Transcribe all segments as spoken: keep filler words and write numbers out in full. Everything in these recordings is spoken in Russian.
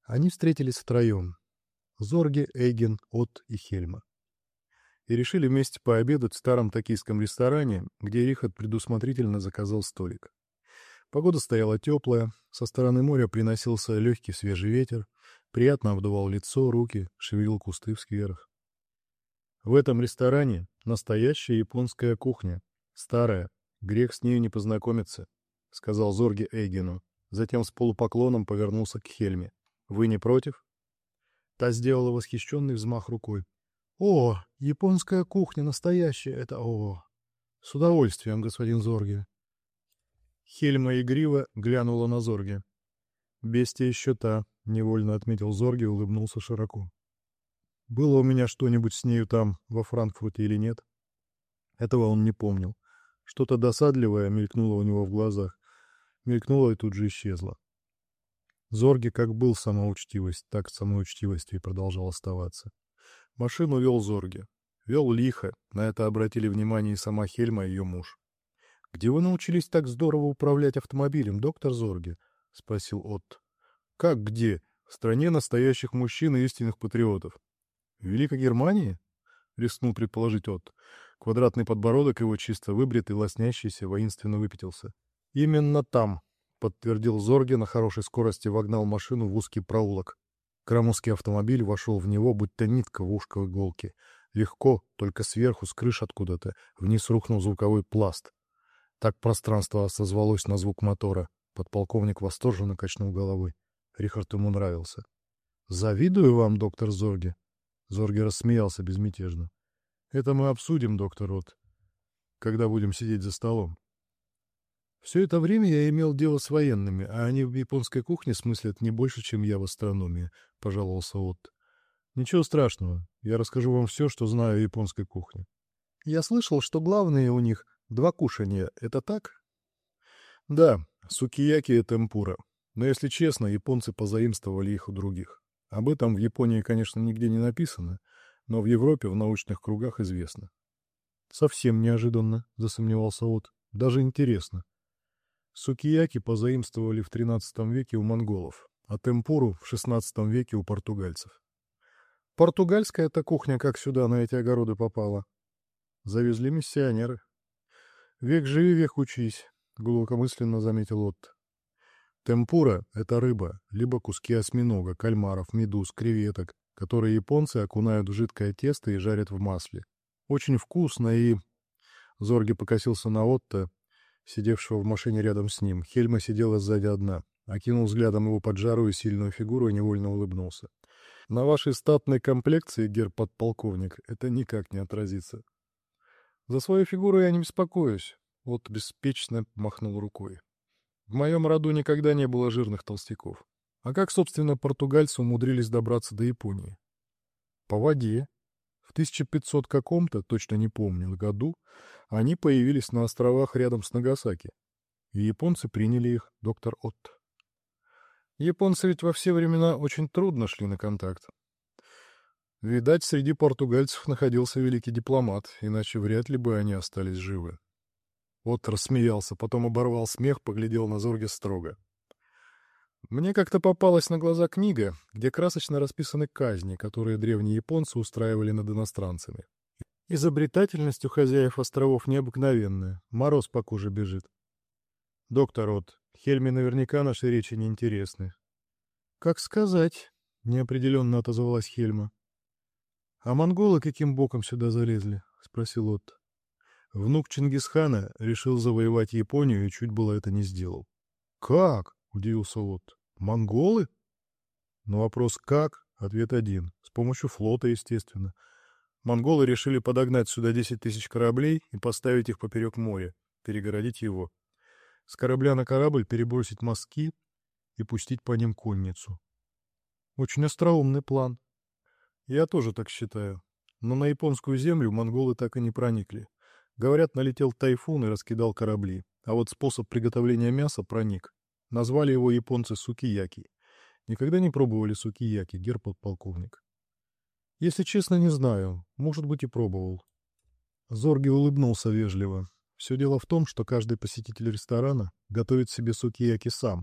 Они встретились втроем — Зорге, Эйген, Отт и Хельма. И решили вместе пообедать в старом токийском ресторане, где Рихард предусмотрительно заказал столик. Погода стояла теплая, со стороны моря приносился легкий свежий ветер, приятно обдувал лицо, руки, шевелил кусты в скверах. В этом ресторане настоящая японская кухня, старая, грех с нею не познакомиться, — сказал Зорге Эйгену. Затем с полупоклоном повернулся к Хельме. — Вы не против? Та сделала восхищенный взмах рукой. — О, японская кухня настоящая, это о! С удовольствием, господин Зорге. Хельма игриво глянула на Зорге. — Бестия еще та, — невольно отметил Зорге и улыбнулся широко. Было у меня что-нибудь с нею там, во Франкфурте или нет? Этого он не помнил. Что-то досадливое мелькнуло у него в глазах. Мелькнуло и тут же исчезло. Зорге как был самоучтивость, так самоучтивостью и продолжал оставаться. Машину вел Зорге. Вел лихо, на это обратили внимание и сама Хельма, и ее муж. — Где вы научились так здорово управлять автомобилем, доктор Зорге? — спросил Отт. — Как где? В стране настоящих мужчин и истинных патриотов. — В Великой Германии? — рискнул предположить Отт. Квадратный подбородок его, чисто выбритый, лоснящийся, воинственно выпятился. — Именно там, — подтвердил Зорге, на хорошей скорости вогнал машину в узкий проулок. Крамовский автомобиль вошел в него, будто нитка в ушко иголки. Легко, только сверху, с крыши откуда-то, вниз рухнул звуковой пласт. Так пространство созвалось на звук мотора. Подполковник восторженно качнул головой. Рихард ему нравился. — Завидую вам, доктор Зорге. Зорге рассмеялся безмятежно. — Это мы обсудим, доктор Отт, когда будем сидеть за столом. Все это время я имел дело с военными, а они в японской кухне смыслят не больше, чем я в астрономии, — пожаловался Отт. — Ничего страшного, я расскажу вам все, что знаю о японской кухне. Я слышал, что главные у них два кушанья. Это так? — Да, сукияки и темпура. Но, если честно, японцы позаимствовали их у других. Об этом в Японии, конечно, нигде не написано, но в Европе в научных кругах известно. — Совсем неожиданно, — засомневался Отт. — Даже интересно. Сукияки позаимствовали в тринадцатом веке у монголов, а темпуру в шестнадцатом веке у португальцев. Португальская эта кухня как сюда на эти огороды попала? Завезли миссионеры. Век живи, век учись, глубокомысленно заметил Отт. Темпура — это рыба, либо куски осьминога, кальмаров, медуз, креветок, которые японцы окунают в жидкое тесто и жарят в масле. Очень вкусно и... Зорге покосился на Отто, сидевшего в машине рядом с ним. Хельма сидела сзади одна. Окинул взглядом его поджарую сильную фигуру и невольно улыбнулся. На вашей статной комплекции, гер-подполковник, это никак не отразится. За свою фигуру я не беспокоюсь. Вот беспечно махнул рукой. В моем роду никогда не было жирных толстяков. А как, собственно, португальцы умудрились добраться до Японии? По воде. В тысяча пятисотом каком-то, точно не помню, году они появились на островах рядом с Нагасаки. И японцы приняли их, доктор Отт. Японцы ведь во все времена очень трудно шли на контакт. Видать, среди португальцев находился великий дипломат, иначе вряд ли бы они остались живы. Отт рассмеялся, потом оборвал смех, поглядел на Зорге строго. Мне как-то попалась на глаза книга, где красочно расписаны казни, которые древние японцы устраивали над иностранцами. Изобретательность у хозяев островов необыкновенная, мороз по коже бежит. Доктор Отт, Хельме наверняка наши речи неинтересны. — Как сказать, — неопределенно отозвалась Хельма. — А монголы каким боком сюда залезли? — спросил Отт. Внук Чингисхана решил завоевать Японию и чуть было это не сделал. — Как? — удивился Отт. — Монголы? На вопрос «как?» ответ один. С помощью флота, естественно. Монголы решили подогнать сюда десять тысяч кораблей и поставить их поперек моря, перегородить его. С корабля на корабль перебросить мостки и пустить по ним конницу. Очень остроумный план. Я тоже так считаю. Но на японскую землю монголы так и не проникли. Говорят, налетел тайфун и раскидал корабли. А вот способ приготовления мяса проник. Назвали его японцы сукияки. Никогда не пробовали сукияки, гер-подполковник? Если честно, не знаю. Может быть, и пробовал. Зорге улыбнулся вежливо. Все дело в том, что каждый посетитель ресторана готовит себе сукияки сам.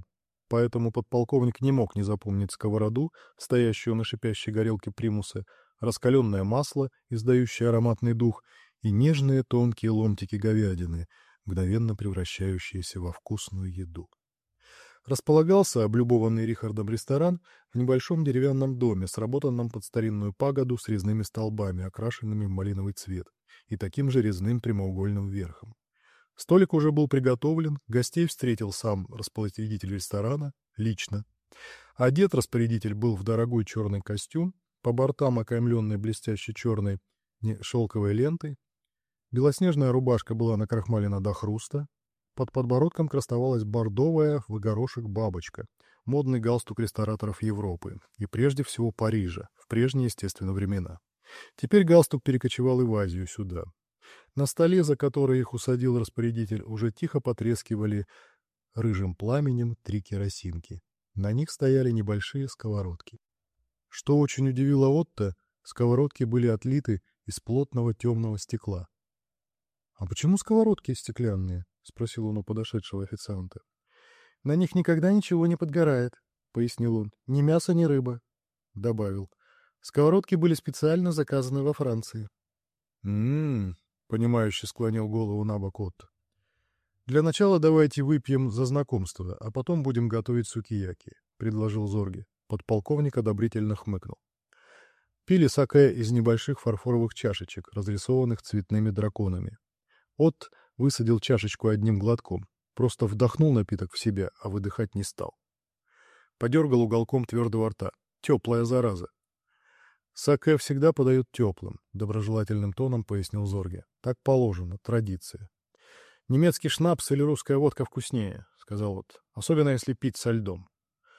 поэтому подполковник не мог не запомнить сковороду, стоящую на шипящей горелке примуса, раскаленное масло, издающее ароматный дух, и нежные тонкие ломтики говядины, мгновенно превращающиеся во вкусную еду. Располагался облюбованный Рихардом ресторан в небольшом деревянном доме, сработанном под старинную пагоду с резными столбами, окрашенными в малиновый цвет, и таким же резным прямоугольным верхом. Столик уже был приготовлен, гостей встретил сам распорядитель ресторана лично. Одет распорядитель был в дорогой черный костюм, по бортам окаймленный блестящей черной шелковой лентой. Белоснежная рубашка была накрахмалена до хруста. Под подбородком красовалась бордовая в горошек бабочка, модный галстук рестораторов Европы и прежде всего Парижа, в прежние, естественно, времена. Теперь галстук перекочевал и в Азию сюда. На столе, за который их усадил распорядитель, уже тихо потрескивали рыжим пламенем три керосинки. На них стояли небольшие сковородки. Что очень удивило Отто, сковородки были отлиты из плотного темного стекла. — А почему сковородки стеклянные? — спросил он у подошедшего официанта. — На них никогда ничего не подгорает, — пояснил он. — Ни мясо, ни рыба. Добавил. Сковородки были специально заказаны во Франции. «М-м-м», понимающе склонил голову на бок Отто. «Для начала давайте выпьем за знакомство, а потом будем готовить сукияки», — предложил Зорге. Подполковник одобрительно хмыкнул. Пили саке из небольших фарфоровых чашечек, разрисованных цветными драконами. Отто высадил чашечку одним глотком, просто вдохнул напиток в себя, а выдыхать не стал. Подергал уголком твердого рта. Теплая зараза. «Саке всегда подают теплым», — доброжелательным тоном пояснил Зорге. «Так положено, традиция». «Немецкий шнапс или русская водка вкуснее», — сказал вот, «особенно если пить со льдом».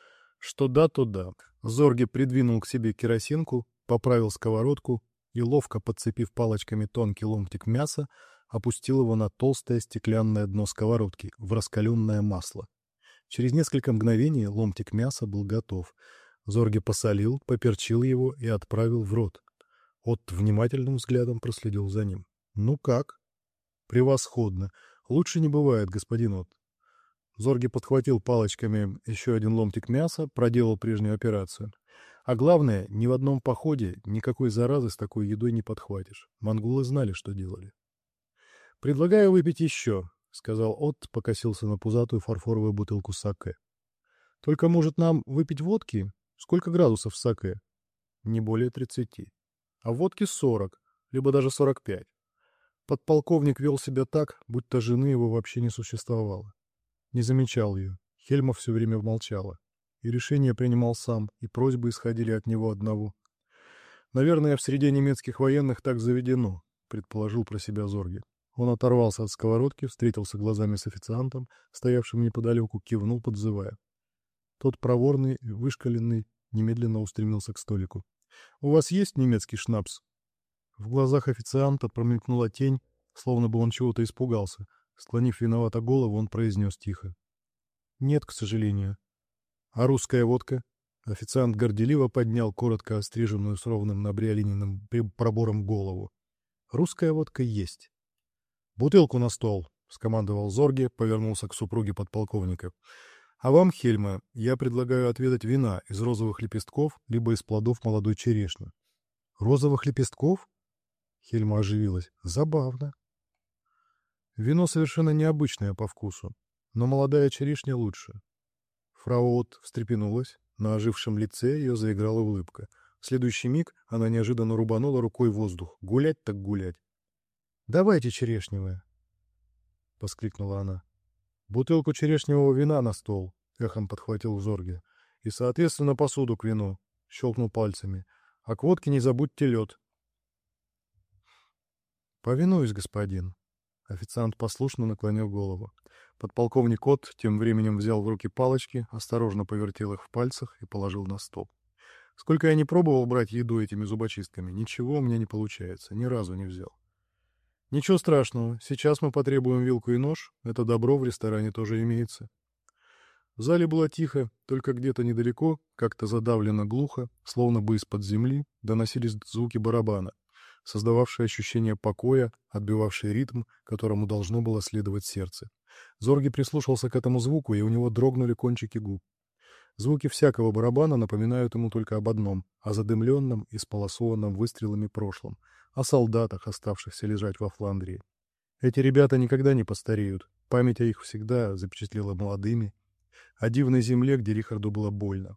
Что да, то да. Зорге придвинул к себе керосинку, поправил сковородку и, ловко подцепив палочками тонкий ломтик мяса, опустил его на толстое стеклянное дно сковородки в раскаленное масло. Через несколько мгновений ломтик мяса был готов. Зорге посолил, поперчил его и отправил в рот. Отто внимательным взглядом проследил за ним. «Ну как?» «Превосходно. Лучше не бывает, господин Отто». Зорге подхватил палочками еще один ломтик мяса, проделал прежнюю операцию. А главное, ни в одном походе никакой заразы с такой едой не подхватишь. Монголы знали, что делали. «Предлагаю выпить еще», — сказал Отто, покосился на пузатую фарфоровую бутылку саке. «Только, может, нам выпить водки? Сколько градусов в саке?» «Не более тридцати. А в водке сорок, либо даже сорок пять». Подполковник вел себя так, будто жены его вообще не существовало. Не замечал ее. Хельма все время молчала. И решение принимал сам, и просьбы исходили от него одного. «Наверное, в среде немецких военных так заведено», — предположил про себя Зорге. Он оторвался от сковородки, встретился глазами с официантом, стоявшим неподалеку, кивнул, подзывая. Тот проворный, вышкаленный, немедленно устремился к столику. «У вас есть немецкий шнапс?» В глазах официанта промелькнула тень, словно бы он чего-то испугался. Склонив виновато голову, он произнес тихо. «Нет, к сожалению». «А русская водка?» Официант горделиво поднял коротко остриженную с ровным набриолиненным пробором голову. «Русская водка есть». «Бутылку на стол», — скомандовал Зорге, повернулся к супруге подполковника. «А вам, Хельма, я предлагаю отведать вина из розовых лепестков либо из плодов молодой черешни». «Розовых лепестков?» Хельма оживилась. «Забавно». «Вино совершенно необычное по вкусу, но молодая черешня лучше». Фрау Отт встрепенулась, на ожившем лице ее заиграла улыбка. В следующий миг она неожиданно рубанула рукой воздух. «Гулять так гулять!» «Давайте черешневое!» — воскликнула она. «Бутылку черешневого вина на стол», — эхом подхватил Зорге. «И, соответственно, посуду к вину», — щелкнул пальцами. «А к водке не забудьте лед». «Повинуюсь, господин». Официант послушно наклонил голову. Подполковник Отт тем временем взял в руки палочки, осторожно повертел их в пальцах и положил на стол. «Сколько я не пробовал брать еду этими зубочистками, ничего у меня не получается, ни разу не взял». «Ничего страшного, сейчас мы потребуем вилку и нож, это добро в ресторане тоже имеется». В зале было тихо, только где-то недалеко, как-то задавлено глухо, словно бы из-под земли, доносились звуки барабана, создававшие ощущение покоя, отбивавшие ритм, которому должно было следовать сердце. Зорге прислушался к этому звуку, и у него дрогнули кончики губ. Звуки всякого барабана напоминают ему только об одном — о задымленном и сполосованном выстрелами прошлом, о солдатах, оставшихся лежать во Фландрии. Эти ребята никогда не постареют, память о их всегда запечатлела молодыми, о дивной земле, где Рихарду было больно.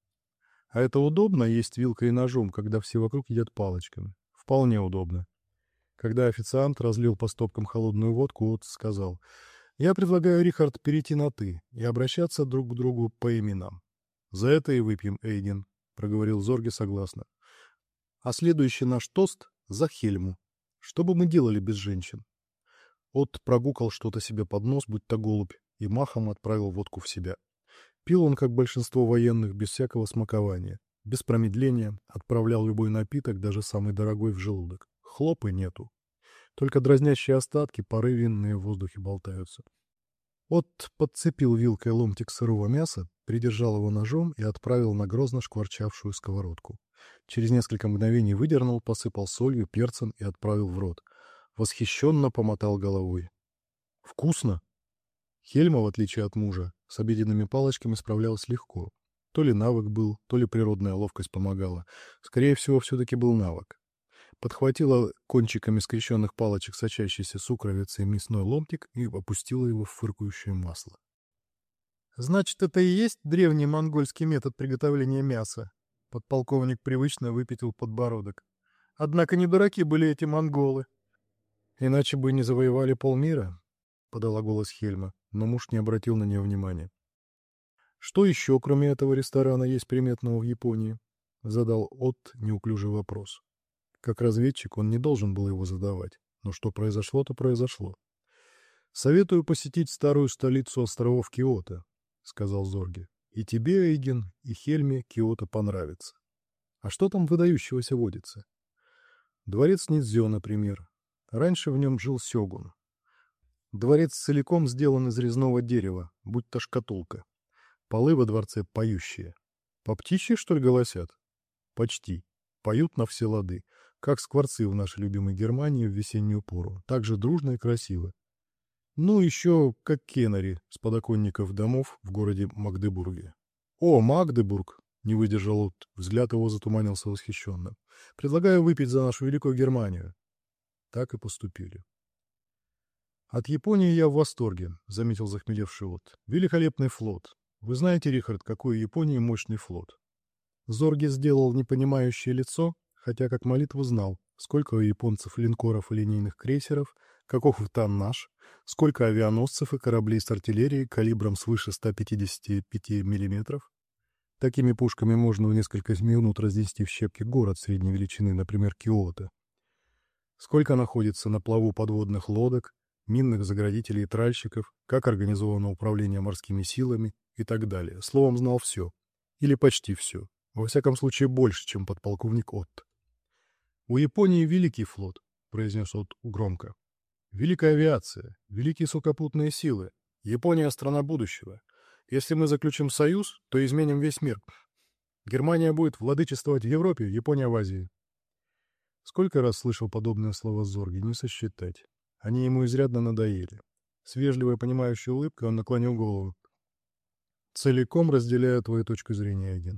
А это удобно есть вилкой и ножом, когда все вокруг едят палочками. Вполне удобно. Когда официант разлил по стопкам холодную водку, Отт сказал: «Я предлагаю, Рихард, перейти на «ты» и обращаться друг к другу по именам». «За это и выпьем, Эйген», — проговорил Зорге согласно. «А следующий наш тост — за Хельму. Что бы мы делали без женщин?» Отт прогукал что-то себе под нос, будто голубь, и махом отправил водку в себя. Пил он, как большинство военных, без всякого смакования, без промедления, отправлял любой напиток, даже самый дорогой, в желудок. Хлопы нету. Только дразнящие остатки, пары винные в воздухе болтаются. Отт подцепил вилкой ломтик сырого мяса, придержал его ножом и отправил на грозно шкварчавшую сковородку. Через несколько мгновений выдернул, посыпал солью, перцем и отправил в рот. Восхищенно помотал головой. «Вкусно!» Хельма, в отличие от мужа, с обеденными палочками справлялась легко. То ли навык был, то ли природная ловкость помогала. Скорее всего, все-таки был навык. Подхватила кончиками скрещенных палочек сочащийся сукровицей мясной ломтик и опустила его в фыркающее масло. «Значит, это и есть древний монгольский метод приготовления мяса?» Подполковник привычно выпятил подбородок. «Однако не дураки были эти монголы». «Иначе бы не завоевали полмира», — подала голос Хельма, но муж не обратил на нее внимания. «Что еще, кроме этого ресторана, есть приметного в Японии?» — задал Отт неуклюжий вопрос. Как разведчик он не должен был его задавать, но что произошло, то произошло. «Советую посетить старую столицу островов Киото», — сказал Зорге. «И тебе, Эйген, и Хельме Киото понравится. А что там выдающегося водится?» «Дворец Низдзё, например. Раньше в нем жил сёгун. Дворец целиком сделан из резного дерева, будто шкатулка. Полы во дворце поющие. По птичьи, что ли, голосят? Почти. Поют на все лады, как скворцы в нашей любимой Германии в весеннюю пору, так же дружно и красиво. Ну, еще как кенари с подоконников домов в городе Магдебурге. О, Магдебург! Не выдержал Отт, взгляд его затуманился восхищенно. Предлагаю выпить за нашу великую Германию. Так и поступили. От Японии я в восторге, заметил захмелевший Отт. Великолепный флот. Вы знаете, Рихард, какой у Японии мощный флот? Зорге сделал непонимающее лицо, хотя как молитву знал, сколько у японцев линкоров и линейных крейсеров, каков тоннаж, сколько авианосцев и кораблей с артиллерией калибром свыше ста пятидесяти пяти миллиметров. Такими пушками можно в несколько минут разнести в щепки город средней величины, например, Киото. Сколько находится на плаву подводных лодок, минных заградителей и тральщиков, как организовано управление морскими силами и так далее. Словом, знал все. Или почти все. Во всяком случае, больше, чем подполковник Отт. «У Японии великий флот», — произнес Отт громко. «Великая авиация, великие сухопутные силы. Япония — страна будущего. Если мы заключим союз, то изменим весь мир. Германия будет владычествовать в Европе, Япония в Азии». Сколько раз слышал подобные слова Зорге, не сосчитать. Они ему изрядно надоели. С вежливой понимающей улыбкой он наклонил голову. «Целиком разделяю твою точку зрения, Эйген».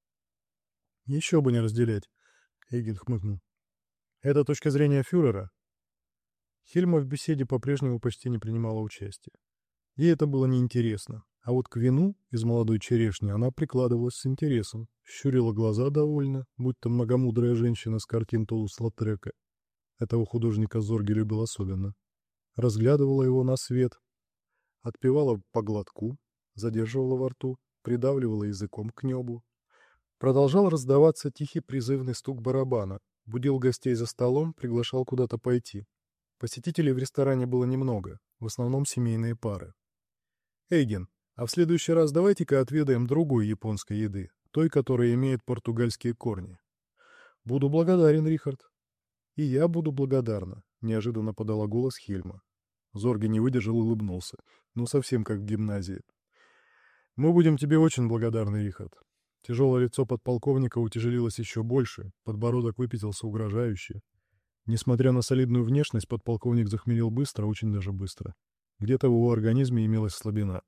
«Еще бы не разделять», — Эйген хмыкнул. «Это точка зрения фюрера». Хельма в беседе по-прежнему почти не принимала участия. Ей это было неинтересно, а вот к вину из молодой черешни она прикладывалась с интересом, щурила глаза довольно, будто многомудрая женщина с картин Тулус-Лаутрека. Этого художника Зорге любил особенно. Разглядывала его на свет, отпивала по глотку, задерживала во рту, придавливала языком к небу. Продолжал раздаваться тихий призывный стук барабана, будил гостей за столом, приглашал куда-то пойти. Посетителей в ресторане было немного, в основном семейные пары. «Эйген, а в следующий раз давайте-ка отведаем другой японской еды, той, которая имеет португальские корни». «Буду благодарен, Рихард». «И я буду благодарна», — неожиданно подала голос Хельма. Зорге не выдержал и улыбнулся. Ну, совсем как в гимназии. «Мы будем тебе очень благодарны, Рихард». Тяжелое лицо подполковника утяжелилось еще больше, подбородок выпятился угрожающе. Несмотря на солидную внешность, подполковник захмелел быстро, очень даже быстро. Где-то в его организме имелась слабина.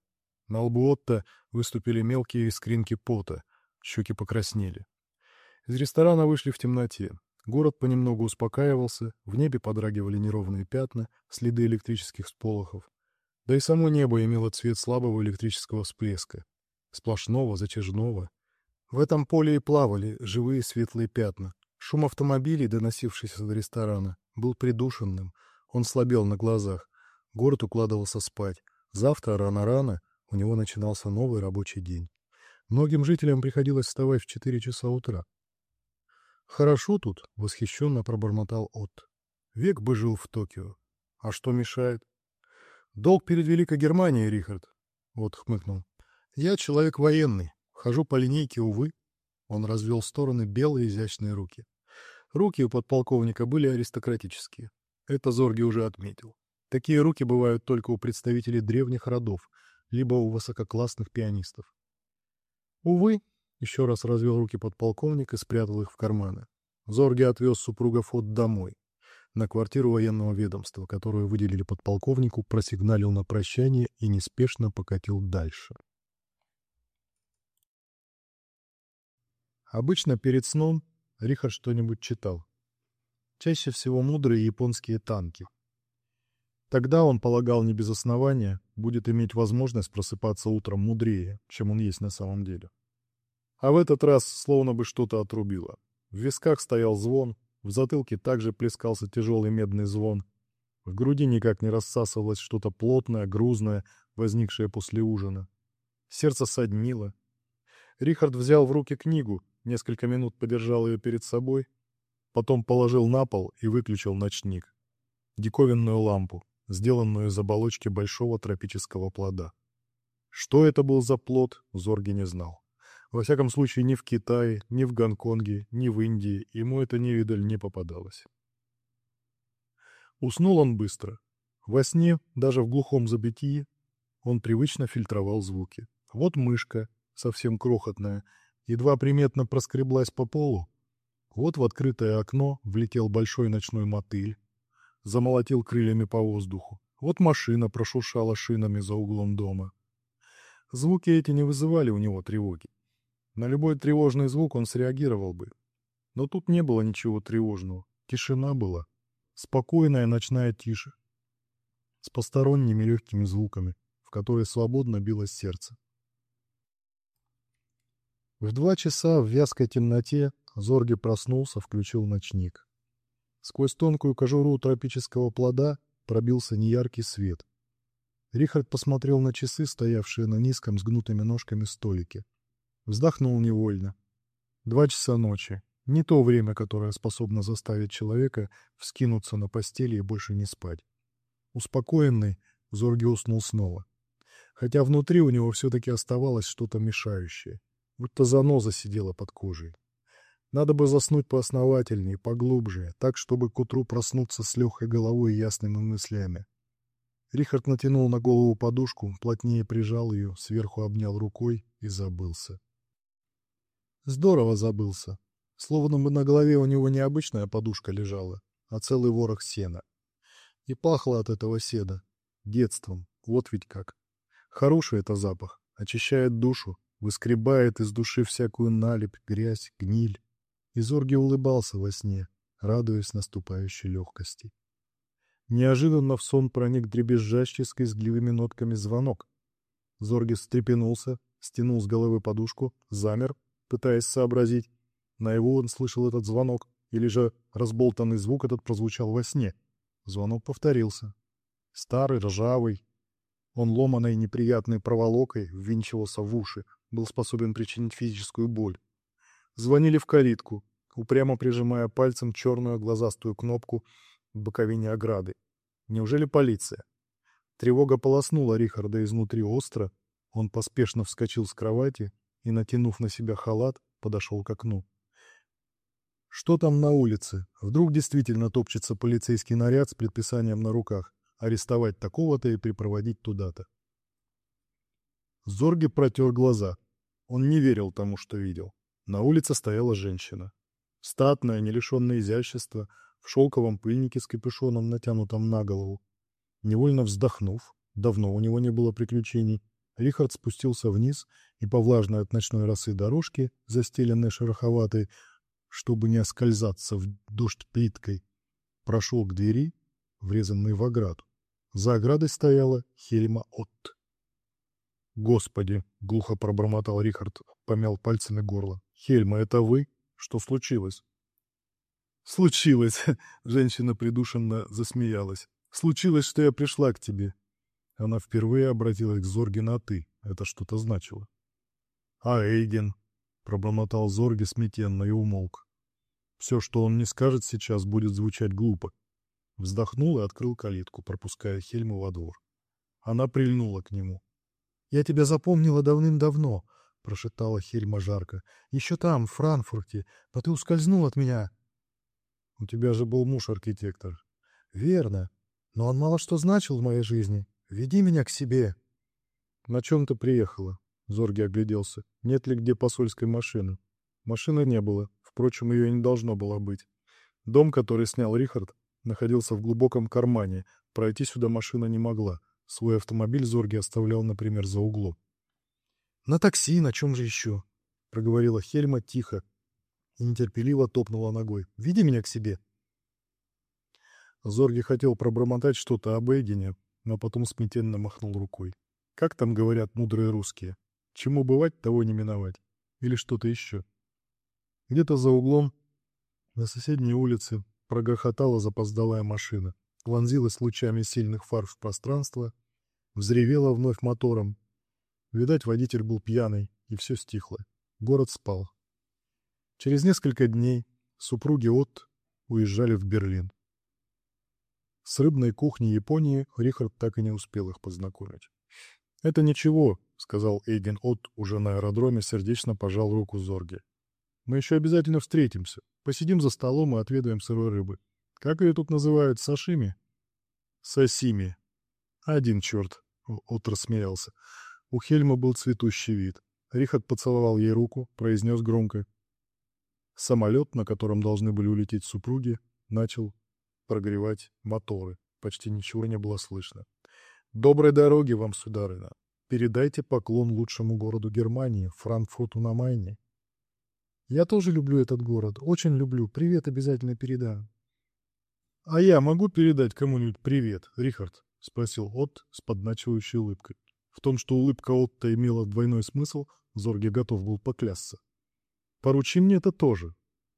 На лбу Отто выступили мелкие искринки пота, щеки покраснели. Из ресторана вышли в темноте. Город понемногу успокаивался, в небе подрагивали неровные пятна, следы электрических сполохов. Да и само небо имело цвет слабого электрического всплеска. Сплошного, затяжного. В этом поле и плавали живые светлые пятна. Шум автомобилей, доносившийся до ресторана, был придушенным. Он слабел на глазах. Город укладывался спать. Завтра рано-рано у него начинался новый рабочий день. Многим жителям приходилось вставать в четыре часа утра. «Хорошо тут», — восхищенно пробормотал Отт. «Век бы жил в Токио. А что мешает?» «Долг перед Великой Германией, Рихард», — Отт хмыкнул. «Я человек военный. Хожу по линейке, увы». Он развел в стороны белые изящные руки. Руки у подполковника были аристократические. Это Зорги уже отметил. Такие руки бывают только у представителей древних родов, либо у высококлассных пианистов. «Увы», — еще раз развел руки подполковник и спрятал их в карманы. Зорги отвез супругов Отт домой, на квартиру военного ведомства, которую выделили подполковнику, просигналил на прощание и неспешно покатил дальше. Обычно перед сном Рихард что-нибудь читал. Чаще всего мудрые японские танки. Тогда, он полагал не без основания, будет иметь возможность просыпаться утром мудрее, чем он есть на самом деле. А в этот раз словно бы что-то отрубило. В висках стоял звон, в затылке также плескался тяжелый медный звон. В груди никак не рассасывалось что-то плотное, грузное, возникшее после ужина. Сердце соднило. Рихард взял в руки книгу, несколько минут подержал ее перед собой, потом положил на пол и выключил ночник. Диковинную лампу, сделанную из оболочки большого тропического плода. Что это был за плод, Зорги не знал. Во всяком случае, ни в Китае, ни в Гонконге, ни в Индии ему эта невидаль не попадалась. Уснул он быстро. Во сне, даже в глухом забытии, он привычно фильтровал звуки. Вот мышка, совсем крохотная, едва приметно проскреблась по полу. Вот в открытое окно влетел большой ночной мотыль, замолотил крыльями по воздуху. Вот машина прошуршала шинами за углом дома. Звуки эти не вызывали у него тревоги. На любой тревожный звук он среагировал бы. Но тут не было ничего тревожного. Тишина была. Спокойная ночная тишь. С посторонними легкими звуками, в которые свободно билось сердце. В два часа в вязкой темноте Зорги проснулся, включил ночник. Сквозь тонкую кожуру тропического плода пробился неяркий свет. Рихард посмотрел на часы, стоявшие на низком с гнутыми ножками столике. Вздохнул невольно. Два часа ночи. Не то время, которое способно заставить человека вскинуться на постели и больше не спать. Успокоенный, Зорги уснул снова. Хотя внутри у него все-таки оставалось что-то мешающее. Будто заноза сидела под кожей. Надо бы заснуть поосновательнее, поглубже, так, чтобы к утру проснуться с легкой головой и ясными мыслями. Рихард натянул на голову подушку, плотнее прижал ее, сверху обнял рукой и забылся. Здорово забылся. Словно бы на голове у него не обычная подушка лежала, а целый ворох сена. И пахло от этого седа. Детством. Вот ведь как. Хороший это запах. Очищает душу, выскребает из души всякую наледь, грязь, гниль. И Зорги улыбался во сне, радуясь наступающей легкости. Неожиданно в сон проник дребезжащий с кизгливыми нотками звонок. Зорги встрепенулся, стянул с головы подушку, замер, пытаясь сообразить, на его он слышал этот звонок, или же разболтанный звук этот прозвучал во сне. Звонок повторился. Старый, ржавый. Он ломаной неприятной проволокой ввинчивался в уши, был способен причинить физическую боль. Звонили в калитку, упрямо прижимая пальцем черную глазастую кнопку в боковине ограды. Неужели полиция? Тревога полоснула Рихарда изнутри остро. Он поспешно вскочил с кровати и, натянув на себя халат, подошел к окну. Что там на улице? Вдруг действительно топчется полицейский наряд с предписанием на руках арестовать такого-то и припроводить туда-то. Зорги протер глаза. Он не верил тому, что видел. На улице стояла женщина. Статная, не лишенная изящества, в шелковом пыльнике с капюшоном, натянутом на голову. Невольно вздохнув, давно у него не было приключений, Рихард спустился вниз и по влажной от ночной росы дорожке, застеленной шероховатой, чтобы не оскользаться в дождь плиткой, прошел к двери, врезанной в ограду. За оградой стояла Хельма Отт. «Господи!» — глухо пробормотал Рихард, помял пальцами горло. «Хельма, это вы? Что случилось?» «Случилось!» — женщина придушенно засмеялась. «Случилось, что я пришла к тебе». Она впервые обратилась к Зорге на «ты». Это что-то значило. «А Эйген?» — пробормотал Зорге смятенно и умолк. «Все, что он не скажет сейчас, будет звучать глупо». Вздохнул и открыл калитку, пропуская Хельму во двор. Она прильнула к нему. «Я тебя запомнила давным-давно», — прошептала Хельма жарко. «Еще там, в Франкфурте, но ты ускользнул от меня». «У тебя же был муж-архитектор». «Верно. Но он мало что значил в моей жизни. Веди меня к себе». «На чем ты приехала?» Зорге огляделся. «Нет ли где посольской машины?» Машины не было. Впрочем, ее и не должно было быть. Дом, который снял Рихард, находился в глубоком кармане. Пройти сюда машина не могла. Свой автомобиль Зорге оставлял, например, за углом. «На такси, на чем же еще?» — проговорила Хельма тихо и нетерпеливо топнула ногой. «Веди меня к себе». Зорге хотел пробормотать что-то об Эйгене, но потом смятенно махнул рукой. Как там говорят мудрые русские? Чему бывать, того не миновать. Или что-то еще. Где-то за углом, на соседней улице, прогрохотала запоздалая машина, вонзилась лучами сильных фар в пространство, взревела вновь мотором. Видать, водитель был пьяный, и все стихло. Город спал. Через несколько дней супруги Отт уезжали в Берлин. С рыбной кухней Японии Рихард так и не успел их познакомить. «Это ничего», — сказал Эйген Отт уже на аэродроме, сердечно пожал руку Зорге. «Мы еще обязательно встретимся. Посидим за столом и отведаем сырой рыбы. Как ее тут называют? Сашими?» «Сосими». «Один черт», — Отт рассмеялся. У Хельмы был цветущий вид. Рихард поцеловал ей руку, произнес громко. Самолет, на котором должны были улететь супруги, начал прогревать моторы. Почти ничего не было слышно. «Доброй дороги вам, сударыня. Передайте поклон лучшему городу Германии, Франкфурту на Майне». «Я тоже люблю этот город. Очень люблю. Привет обязательно передам». «А я могу передать кому-нибудь привет, Рихард?» — спросил Отт с подначивающей улыбкой. В том, что улыбка Отто имела двойной смысл, Зорге готов был поклясться. «Поручи мне это тоже».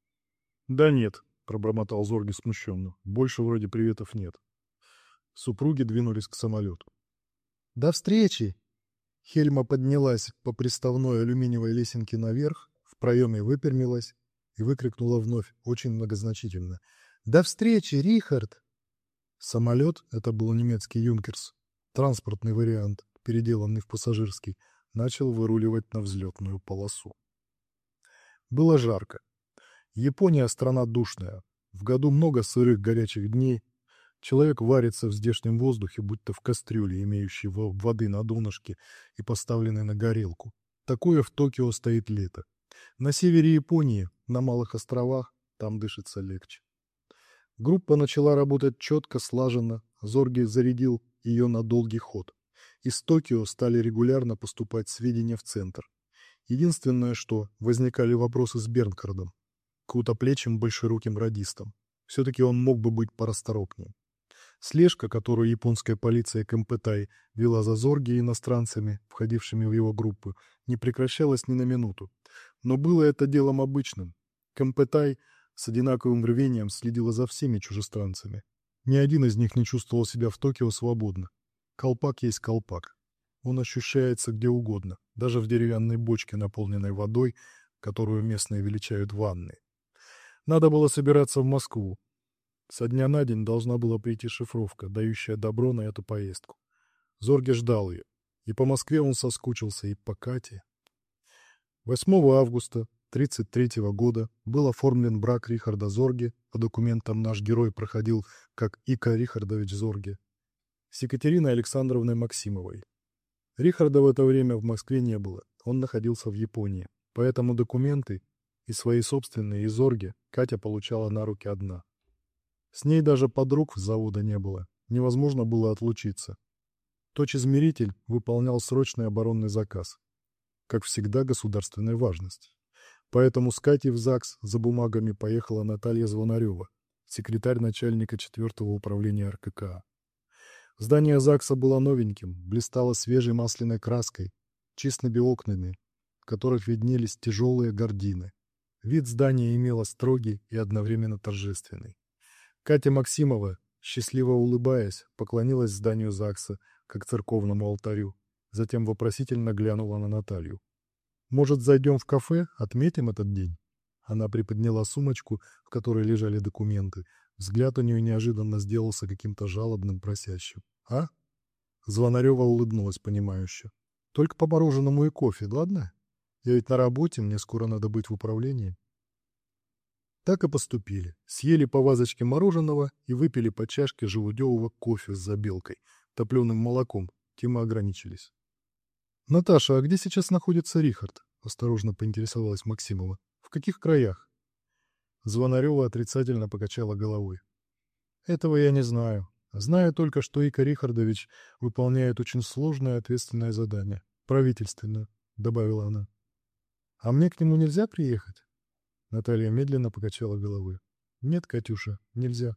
«Да нет», — пробормотал Зорге смущенно. «Больше вроде приветов нет». Супруги двинулись к самолету. «До встречи!» Хельма поднялась по приставной алюминиевой лесенке наверх, в проеме выпрямилась и выкрикнула вновь, очень многозначительно. «До встречи, Рихард!» Самолет, это был немецкий «Юнкерс», транспортный вариант, переделанный в пассажирский, начал выруливать на взлетную полосу. Было жарко. Япония — страна душная. В году много сырых горячих дней. Человек варится в здешнем воздухе, будто в кастрюле, имеющей воды на донышке и поставленной на горелку. Такое в Токио стоит лето. На севере Японии, на малых островах, там дышится легче. Группа начала работать четко, слаженно. Зорге зарядил ее на долгий ход. Из Токио стали регулярно поступать сведения в центр. Единственное, что возникали вопросы с Бернкардом, кутоплечим большеруким радистом. Все-таки он мог бы быть порасторопнее. Слежка, которую японская полиция Кэмпэтай вела за Зорге и иностранцами, входившими в его группу, не прекращалась ни на минуту. Но было это делом обычным. Кэмпэтай с одинаковым рвением следила за всеми чужестранцами. Ни один из них не чувствовал себя в Токио свободно. Колпак есть колпак. Он ощущается где угодно, даже в деревянной бочке, наполненной водой, которую местные величают ванной. Надо было собираться в Москву. Со дня на день должна была прийти шифровка, дающая добро на эту поездку. Зорге ждал ее. И по Москве он соскучился, и по Кате. восьмого августа тридцать третьего года был оформлен брак Рихарда Зорге, по документам наш герой проходил как Ика Рихардович Зорге, с Екатериной Александровной Максимовой. Рихарда в это время в Москве не было, он находился в Японии, поэтому документы, и свои собственные, и Зорге, Катя получала на руки одна. С ней даже подруг с завода не было, невозможно было отлучиться. Точь-измеритель выполнял срочный оборонный заказ. Как всегда, государственная важность. Поэтому с Катей в ЗАГС за бумагами поехала Наталья Звонарева, секретарь начальника четвертого управления эр ка ка а. Здание ЗАГСа было новеньким, блистало свежей масляной краской, чистыми окнами, в которых виднелись тяжелые гардины. Вид здания имело строгий и одновременно торжественный. Катя Максимова, счастливо улыбаясь, поклонилась зданию ЗАГСа, как церковному алтарю, затем вопросительно глянула на Наталью. «Может, зайдем в кафе, отметим этот день?» Она приподняла сумочку, в которой лежали документы. Взгляд у нее неожиданно сделался каким-то жалобным, просящим. «А?» Звонарева улыбнулась понимающе. «Только по мороженому и кофе, ладно? Я ведь на работе, мне скоро надо быть в управлении». Так и поступили. Съели по вазочке мороженого и выпили по чашке желудевого кофе с забелкой, топленым молоком. Тем и ограничились. «Наташа, а где сейчас находится Рихард?» — осторожно поинтересовалась Максимова. «В каких краях?» Звонарева отрицательно покачала головой. «Этого я не знаю. Знаю только, что Игорь Рихардович выполняет очень сложное и ответственное задание. Правительственное», — добавила она. «А мне к нему нельзя приехать?» Наталья медленно покачала головой. «Нет, Катюша, нельзя.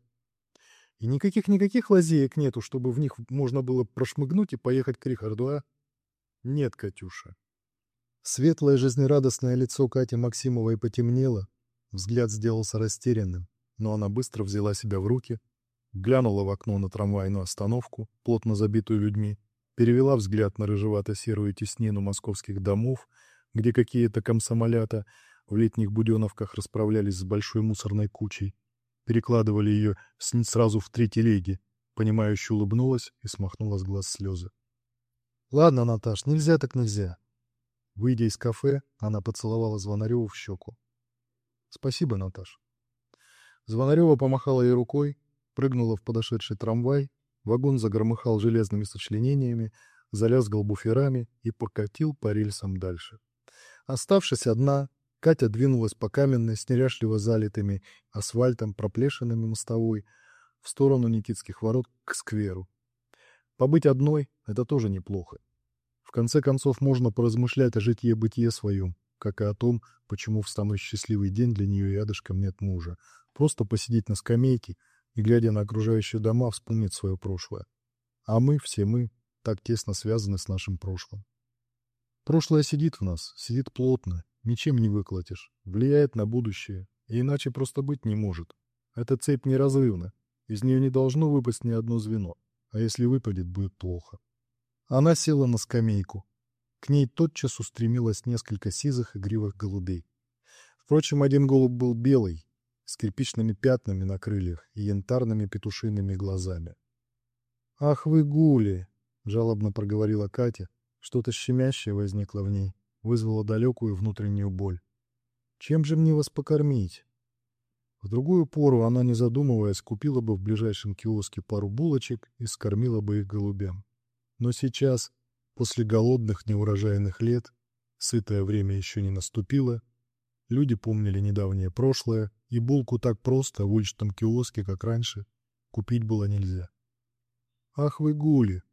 И никаких-никаких лазеек нету, чтобы в них можно было прошмыгнуть и поехать к Рихарду, а?» «Нет, Катюша». Светлое жизнерадостное лицо Кати Максимовой потемнело, взгляд сделался растерянным, но она быстро взяла себя в руки, глянула в окно на трамвайную остановку, плотно забитую людьми, перевела взгляд на рыжевато-серую теснину московских домов, где какие-то комсомолята в летних буденовках расправлялись с большой мусорной кучей, перекладывали ее сразу в три телеги, понимающе улыбнулась и смахнула с глаз слезы. «Ладно, Наташ, нельзя так нельзя». Выйдя из кафе, она поцеловала Звонареву в щеку. «Спасибо, Наташ». Звонарева помахала ей рукой, прыгнула в подошедший трамвай, вагон загромыхал железными сочленениями, залязгал буферами и покатил по рельсам дальше. Оставшись одна, Катя двинулась по каменной, с неряшливо залитыми асфальтом проплешинами мостовой в сторону Никитских ворот к скверу. Побыть одной — это тоже неплохо. В конце концов, можно поразмышлять о житье-бытие своем, как и о том, почему в самый счастливый день для нее рядышком нет мужа. Просто посидеть на скамейке и, глядя на окружающие дома, вспомнить свое прошлое. А мы, все мы, так тесно связаны с нашим прошлым. Прошлое сидит в нас, сидит плотно, ничем не выколотишь, влияет на будущее, и иначе просто быть не может. Эта цепь неразрывна, из нее не должно выпасть ни одно звено, а если выпадет, будет плохо. Она села на скамейку. К ней тотчас устремилось несколько сизых игривых голубей. Впрочем, один голубь был белый, с кирпичными пятнами на крыльях и янтарными петушиными глазами. «Ах вы, гули!» — жалобно проговорила Катя. Что-то щемящее возникло в ней, вызвало далекую внутреннюю боль. «Чем же мне вас покормить?» В другую пору она, не задумываясь, купила бы в ближайшем киоске пару булочек и скормила бы их голубям. Но сейчас, после голодных неурожайных лет, сытое время еще не наступило, люди помнили недавнее прошлое, и булку так просто в уличном киоске, как раньше, купить было нельзя. «Ах вы, гули!»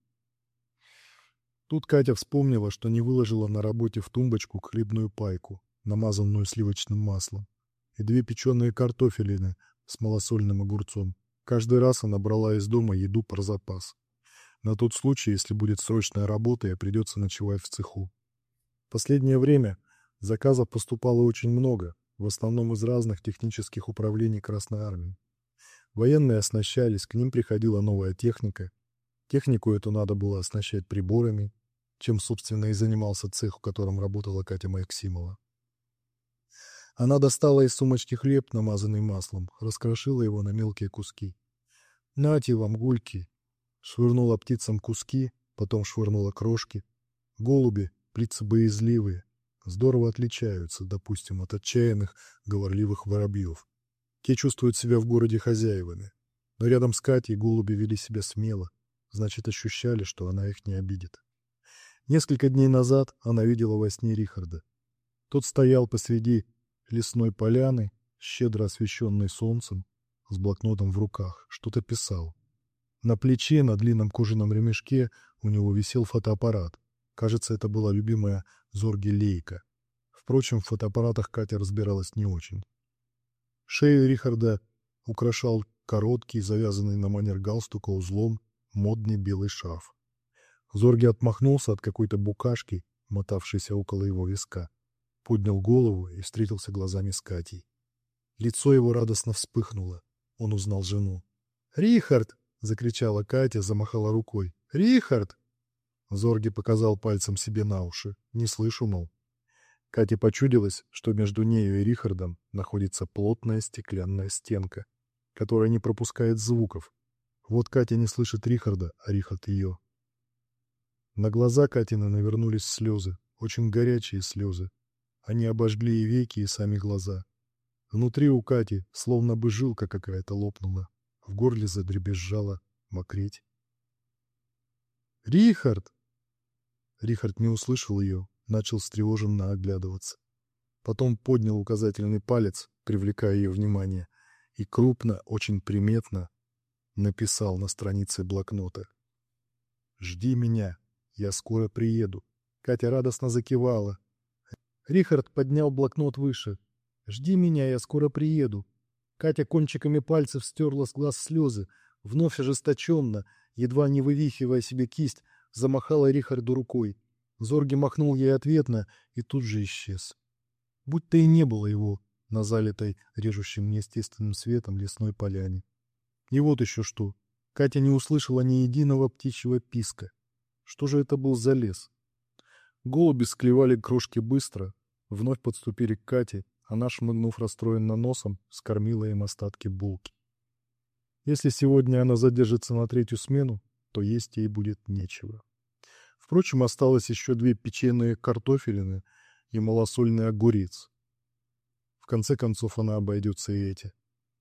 Тут Катя вспомнила, что не выложила на работе в тумбочку хлебную пайку, намазанную сливочным маслом, и две печеные картофелины с малосольным огурцом. Каждый раз она брала из дома еду про запас. На тот случай, если будет срочная работа и придется ночевать в цеху. В последнее время заказов поступало очень много, в основном из разных технических управлений Красной Армии. Военные оснащались, к ним приходила новая техника. Технику эту надо было оснащать приборами, чем, собственно, и занимался цех, в котором работала Катя Максимова. Она достала из сумочки хлеб, намазанный маслом, раскрошила его на мелкие куски. «Нате вам, гульки!» Швырнула птицам куски, потом швырнула крошки. Голуби, птицы боязливые, здорово отличаются, допустим, от отчаянных, говорливых воробьев. Те чувствуют себя в городе хозяевами. Но рядом с Катей голуби вели себя смело, значит, ощущали, что она их не обидит. Несколько дней назад она видела во сне Рихарда. Тот стоял посреди лесной поляны, щедро освещенной солнцем, с блокнотом в руках, что-то писал. На плече, на длинном кожаном ремешке у него висел фотоаппарат. Кажется, это была любимая Зорги Лейка. Впрочем, в фотоаппаратах Катя разбиралась не очень. Шею Рихарда украшал короткий, завязанный на манер галстука узлом, модный белый шарф. Зорги отмахнулся от какой-то букашки, мотавшейся около его виска, поднял голову и встретился глазами с Катей. Лицо его радостно вспыхнуло. Он узнал жену. «Рихард!» — закричала Катя, замахала рукой. «Рихард!» Зорги показал пальцем себе на уши. «Не слышу, мол». Кате почудилось, что между нею и Рихардом находится плотная стеклянная стенка, которая не пропускает звуков. Вот Катя не слышит Рихарда, а Рихард ее. На глаза Катины навернулись слезы, очень горячие слезы. Они обожгли и веки, и сами глаза. Внутри у Кати словно бы жилка какая-то лопнула. В горле задребезжала мокреть. «Рихард!» Рихард не услышал ее, начал встревоженно оглядываться. Потом поднял указательный палец, привлекая ее внимание, и крупно, очень приметно написал на странице блокнота: «Жди меня, я скоро приеду». Катя радостно закивала. Рихард поднял блокнот выше. «Жди меня, я скоро приеду». Катя кончиками пальцев стерла с глаз слезы, вновь ожесточенно, едва не вывихивая себе кисть, замахала Рихарду рукой. Зорги махнул ей ответно и тут же исчез. Будто и не было его на залитой режущим неестественным светом лесной поляне. И вот еще что. Катя не услышала ни единого птичьего писка. Что же это был за лес? Голуби склевали крошки быстро, вновь подступили к Кате. Она, шмыгнув расстроенно носом, скормила им остатки булки. Если сегодня она задержится на третью смену, то есть ей будет нечего. Впрочем, осталось еще две печеные картофелины и малосольный огурец. В конце концов, она обойдется и эти.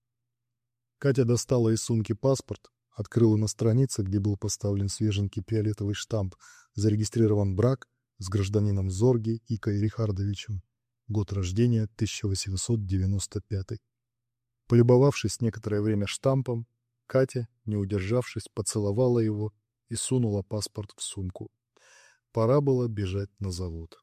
Катя достала из сумки паспорт, открыла на странице, где был поставлен свеженький фиолетовый штамп «Зарегистрирован брак с гражданином Зорги Икой Рихардовичем. Год рождения тысяча восемьсот девяносто пятый». Полюбовавшись некоторое время штампом, Катя, не удержавшись, поцеловала его и сунула паспорт в сумку. Пора было бежать на завод.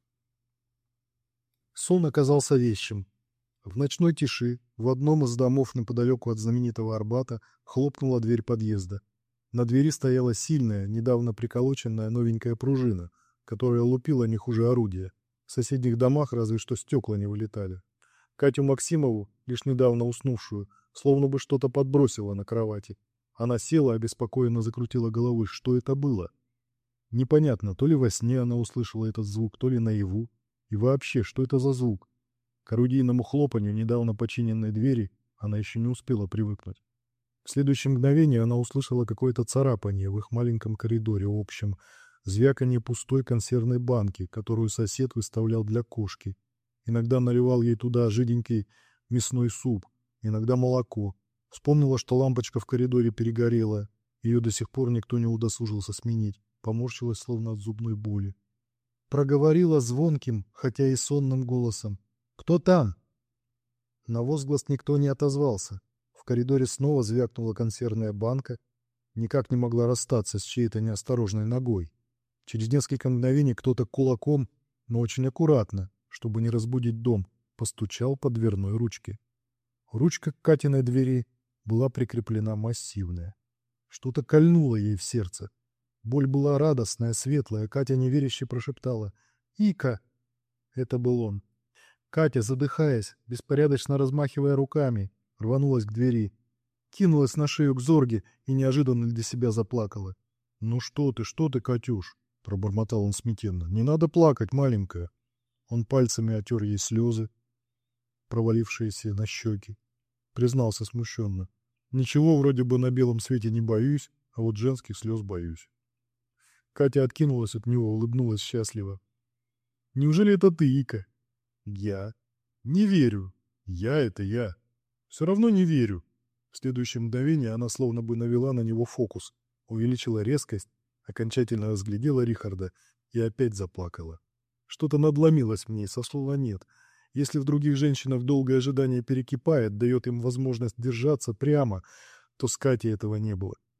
Сон оказался вещим. В ночной тиши в одном из домов неподалеку от знаменитого Арбата хлопнула дверь подъезда. На двери стояла сильная, недавно приколоченная новенькая пружина, которая лупила не хуже орудия. В соседних домах разве что стекла не вылетали. Катю Максимову, лишь недавно уснувшую, словно бы что-то подбросило на кровати. Она села, обеспокоенно закрутила головой. Что это было? Непонятно, то ли во сне она услышала этот звук, то ли наяву. И вообще, что это за звук? К орудийному хлопанью недавно починенной двери она еще не успела привыкнуть. В следующее мгновение она услышала какое-то царапание в их маленьком коридоре общем, звяканье пустой консервной банки, которую сосед выставлял для кошки. Иногда наливал ей туда жиденький мясной суп, иногда молоко. Вспомнила, что лампочка в коридоре перегорела. Ее до сих пор никто не удосужился сменить. Поморщилась, словно от зубной боли. Проговорила звонким, хотя и сонным голосом: «Кто там?» На возглас никто не отозвался. В коридоре снова звякнула консервная банка. Никак не могла расстаться с чьей-то неосторожной ногой. Через несколько мгновений кто-то кулаком, но очень аккуратно, чтобы не разбудить дом, постучал по дверной ручке. Ручка к Катиной двери была прикреплена массивная. Что-то кольнуло ей в сердце. Боль была радостная, светлая. Катя неверяще прошептала: «Ика!» Это был он. Катя, задыхаясь, беспорядочно размахивая руками, рванулась к двери. Кинулась на шею к Зорге и неожиданно для себя заплакала. «Ну что ты, что ты, Катюш?» — пробормотал он смятенно. «Не надо плакать, маленькая». Он пальцами отер ей слезы, провалившиеся на щеки. Признался смущенно: «Ничего вроде бы на белом свете не боюсь, а вот женских слез боюсь». Катя откинулась от него, улыбнулась счастливо. «Неужели это ты, Ика?» «Я». «Не верю». «Я — это я». «Все равно не верю». В следующее мгновение она словно бы навела на него фокус, увеличила резкость, окончательно разглядела Рихарда и опять заплакала. Что-то надломилось в ней, сошло на нет. Если в других женщинах долгое ожидание перекипает, дает им возможность держаться прямо, то с Катей этого не было.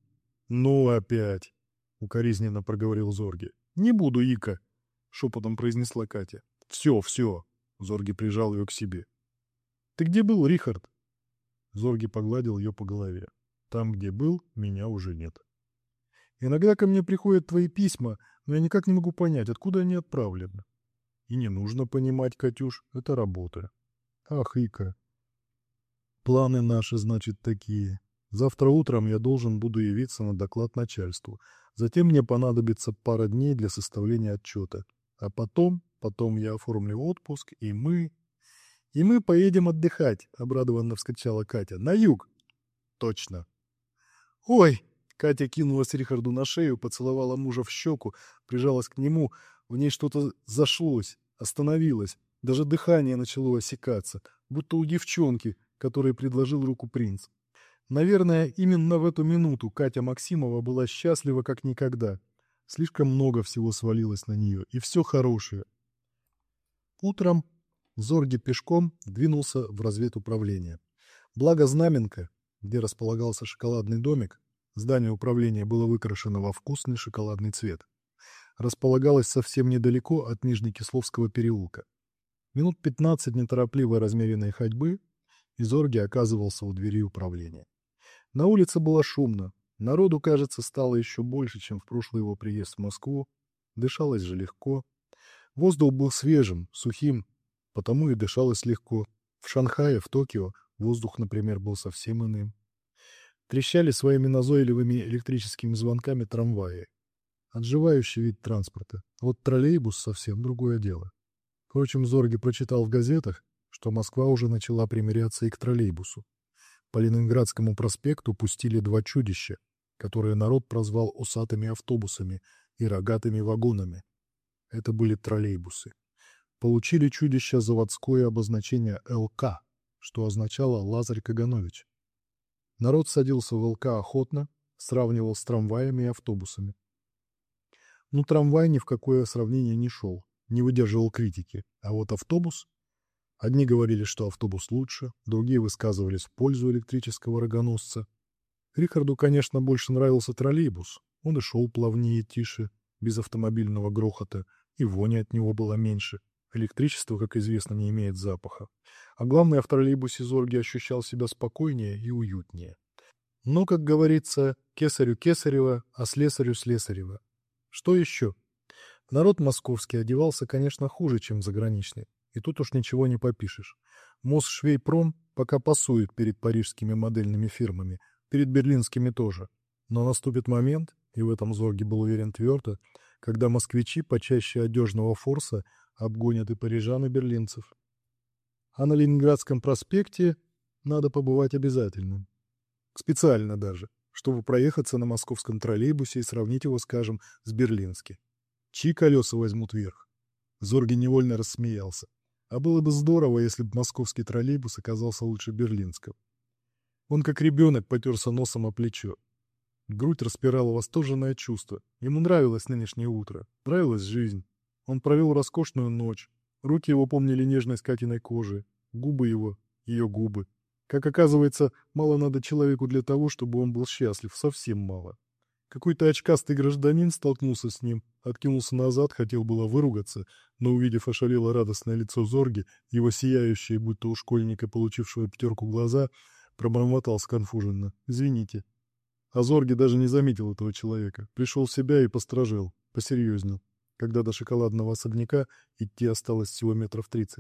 «Ну опять!» — укоризненно проговорил Зорги. «Не буду, Ика!» — шепотом произнесла Катя. «Все, все!» — Зорги прижал ее к себе. «Ты где был, Рихард?» Зорги погладил ее по голове. «Там, где был, меня уже нет. Иногда ко мне приходят твои письма, но я никак не могу понять, откуда они отправлены. И не нужно понимать, Катюш, это работа. Ах, Ика, планы наши, значит, такие. Завтра утром я должен буду явиться на доклад начальству. Затем мне понадобится пара дней для составления отчета. А потом, потом я оформлю отпуск, и мы... И мы поедем отдыхать, обрадованно вскричала Катя. На юг. Точно. Ой! Катя кинулась Рихарду на шею, поцеловала мужа в щеку, прижалась к нему. В ней что-то зашлось, остановилось. Даже дыхание начало осекаться, будто у девчонки, которой предложил руку принц. Наверное, именно в эту минуту Катя Максимова была счастлива как никогда. Слишком много всего свалилось на нее, и все хорошее. Утром Зорги пешком двинулся в разведуправление. Благо Знаменка, где располагался шоколадный домик, здание управления было выкрашено во вкусный шоколадный цвет, располагалось совсем недалеко от Нижнекисловского переулка. Минут пятнадцать неторопливой размеренной ходьбы, и Зорги оказывался у двери управления. На улице было шумно, народу, кажется, стало еще больше, чем в прошлый его приезд в Москву, дышалось же легко. Воздух был свежим, сухим, потому и дышалось легко. В Шанхае, в Токио воздух, например, был совсем иным. Трещали своими назойливыми электрическими звонками трамваи. Отживающий вид транспорта. Вот троллейбус совсем другое дело. Впрочем, Зорги прочитал в газетах, что Москва уже начала примиряться и к троллейбусу. По Ленинградскому проспекту пустили два чудища, которые народ прозвал усатыми автобусами и рогатыми вагонами. Это были троллейбусы. Получили чудища заводское обозначение эл ка, что означало «Лазарь Каганович». Народ садился в эл ка охотно, сравнивал с трамваями и автобусами. Но трамвай ни в какое сравнение не шел, не выдерживал критики, а вот автобус... Одни говорили, что автобус лучше, другие высказывались в пользу электрического рогоносца. Рихарду, конечно, больше нравился троллейбус. Он и шел плавнее и тише, без автомобильного грохота, и вони от него было меньше. Электричество, как известно, не имеет запаха. А главное, в троллейбусе Зорги ощущал себя спокойнее и уютнее. Но, как говорится, кесарю кесарева, а слесарю слесарева. Что еще? Народ московский одевался, конечно, хуже, чем заграничный. И тут уж ничего не попишешь. Мосшвейпром пока пасует перед парижскими модельными фирмами, перед берлинскими тоже. Но наступит момент, и в этом Зорги был уверен твердо, когда москвичи почаще одежного форса обгонят и парижан, и берлинцев. А на Ленинградском проспекте надо побывать обязательно. Специально даже, чтобы проехаться на московском троллейбусе и сравнить его, скажем, с берлинским. Чьи колеса возьмут верх? Зорги невольно рассмеялся. А было бы здорово, если бы московский троллейбус оказался лучше берлинского. Он, как ребенок, потерся носом о плечо. Грудь распирала восторженное чувство. Ему нравилось нынешнее утро, нравилась жизнь. Он провел роскошную ночь. Руки его помнили нежность Катиной кожи, губы его, ее губы. Как оказывается, мало надо человеку для того, чтобы он был счастлив, совсем мало. Какой-то очкастый гражданин столкнулся с ним, откинулся назад, хотел было выругаться, но, увидев ошалело радостное лицо Зорги, его сияющие, будто у школьника, получившего пятерку, глаза, пробормотал сконфуженно: «Извините». А Зорги даже не заметил этого человека, пришел в себя и постражел, посерьезнел, когда до шоколадного особняка идти осталось всего метров тридцать.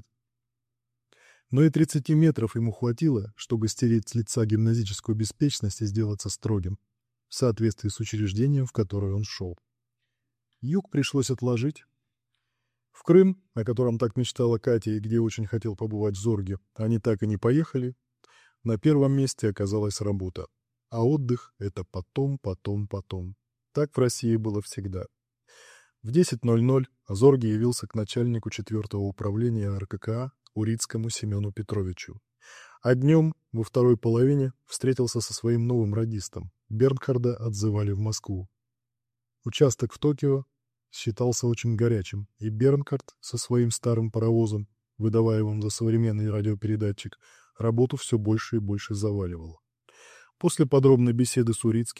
Но и тридцати метров ему хватило, чтобы стереть с лица гимназическую беспечность и сделаться строгим, в соответствии с учреждением, в которое он шел. Юг пришлось отложить. В Крым, о котором так мечтала Катя и где очень хотел побывать Зорги, они так и не поехали. На первом месте оказалась работа. А отдых — это потом, потом, потом. Так в России было всегда. В десять ноль ноль Зорги явился к начальнику четвертого управления эр ка ка А Урицкому Семену Петровичу. А днем, во второй половине, встретился со своим новым радистом. Бернхарда отзывали в Москву. Участок в Токио считался очень горячим, и Бернхард со своим старым паровозом, выдаваемым за современный радиопередатчик, работу все больше и больше заваливал. После подробной беседы с Урицким